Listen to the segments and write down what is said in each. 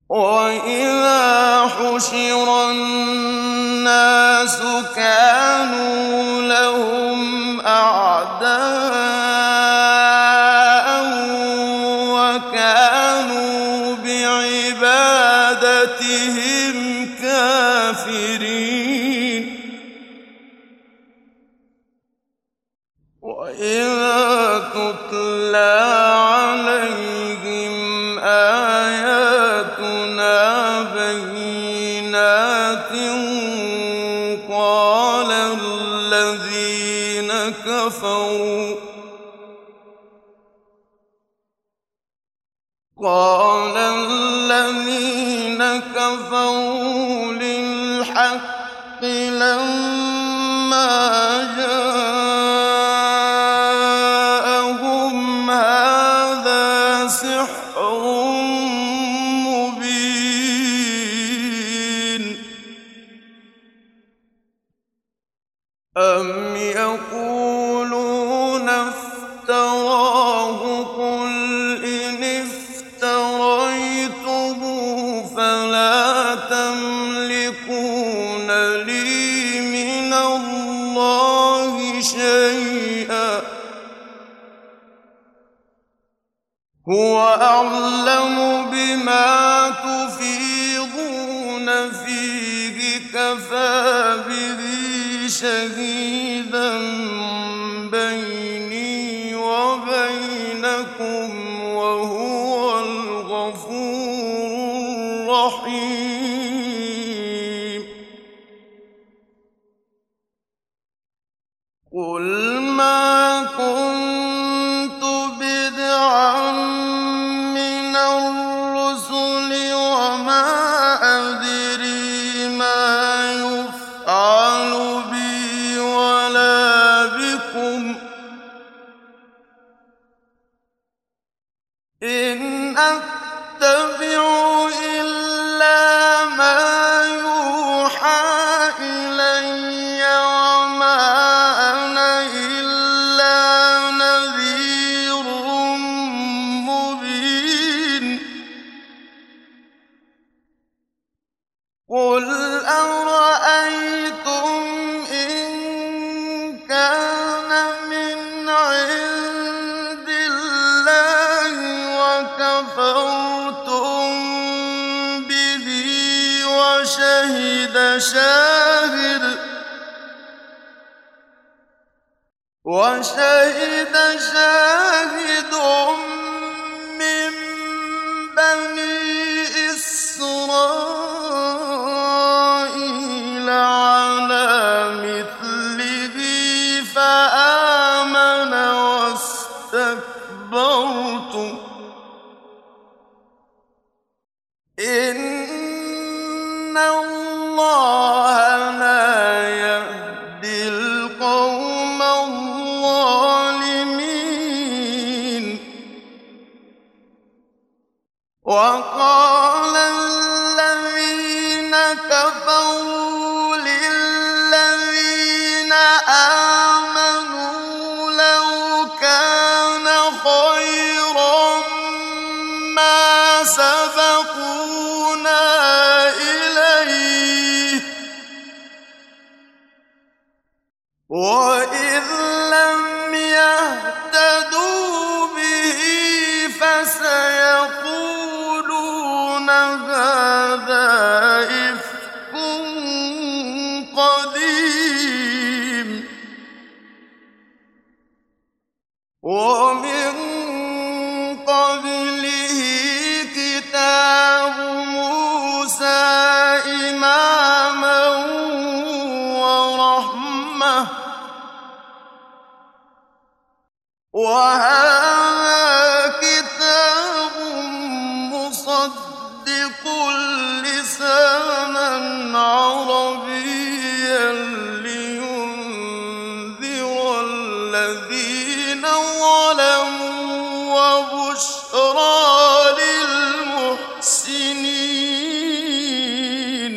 وَإِذَا حُشِرَ النَّاسُ كَانُوا لَهُمْ أَعْدَاءً وَكَانُوا بِعِبَادَتِهِمْ كَافِرِينَ وَإِذَا تُتْلَىٰ عَلَيْهِمْ آيَاتُنَا بَيِّنَاتٍ قَالَ الَّذِينَ كَفَرُوا لِلْحَقِّ لَمَّا جَاءَهُمْ هَٰذَا سِحْرٌ مُّبِينٌ أَمْ يَقُولُونَ افْتَرَاهُ قُلْ إِنِ افْتَرَيْتُهُ فَلَا تَمْلِكُونَ لِي مِنَ اللَّهِ شَيْئًا ۖ هُوَ أَعْلَمُ بِمَا تُفِيضُونَ فِيهِ ۖ كَفَىٰ بِهِ شَهِيدًا بَيْنِي وَبَيْنَكُمْ ۖ وَهُوَ الْغَفُورُ الرَّحِيمُ قُلْ مَا كُنتُ بِدْعًا مِّنَ الرُّسُلِ وَمَا أَدْرِي مَا يُفْعَلُ بِي وَلَا بِكُمْ ۖ إِنْ أَتَّبِعُ إِلَّا مَا يُوحَىٰ إِلَيَّ وَمَا أَنَا إِلَّا نَذِيرٌ مُّبِينٌ قُلْ أَرَأَيْتُمْ إِن كَانَ مِنْ عِندِ اللَّهِ وَكَفَرْتُم بِهِ وَشَهِدَ شَاهِدٌ مِّن بَنِي إِسْرَائِيلَ عَلَىٰ مِثْلِهِ فَآمَنَ وَاسْتَكْبَرْتُمْ ۖ إِنَّ اللَّهَ لَا يَهْدِي الْقَوْمَ الظَّالِمِينَ وَقَالَ الَّذِينَ كَفَرُوا لِلَّذِينَ آمَنُوا لَوْ كَانَ خَيْرًا مَّا سَبَقُونَا إِلَيْهِ ۚ وَإِذْ لَمْ يَهْتَدُوا بِهِ فَسَيَقُولُونَ هَٰذَا إِفْكٌ قَدِيمٌ وَمِن قَبْلِهِ كِتَابُ مُوسَىٰ إِمَامًا وَرَحْمَةً ۚ وَهَٰذَا كِتَابٌ مُّصَدِّقٌ لِّسَانًا عَرَبِيًّا لِّيُنذِرَ الَّذِينَ ظَلَمُوا وَبُشْرَىٰ لِلْمُحْسِنِينَ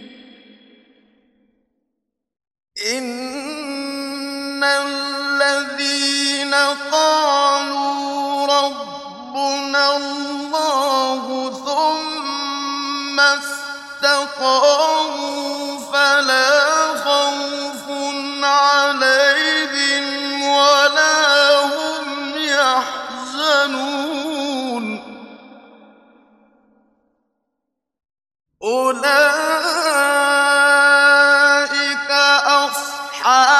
إِنَّ الَّذِينَ قَالُوا رَبُّنَا اللَّهُ ثُمَّ اسْتَقَامُوا فَلَا خَوْفٌ عَلَيْهِمْ وَلَا هُمْ يَحْزَنُونَ أُولَٰئِكَ أَصْحَابُ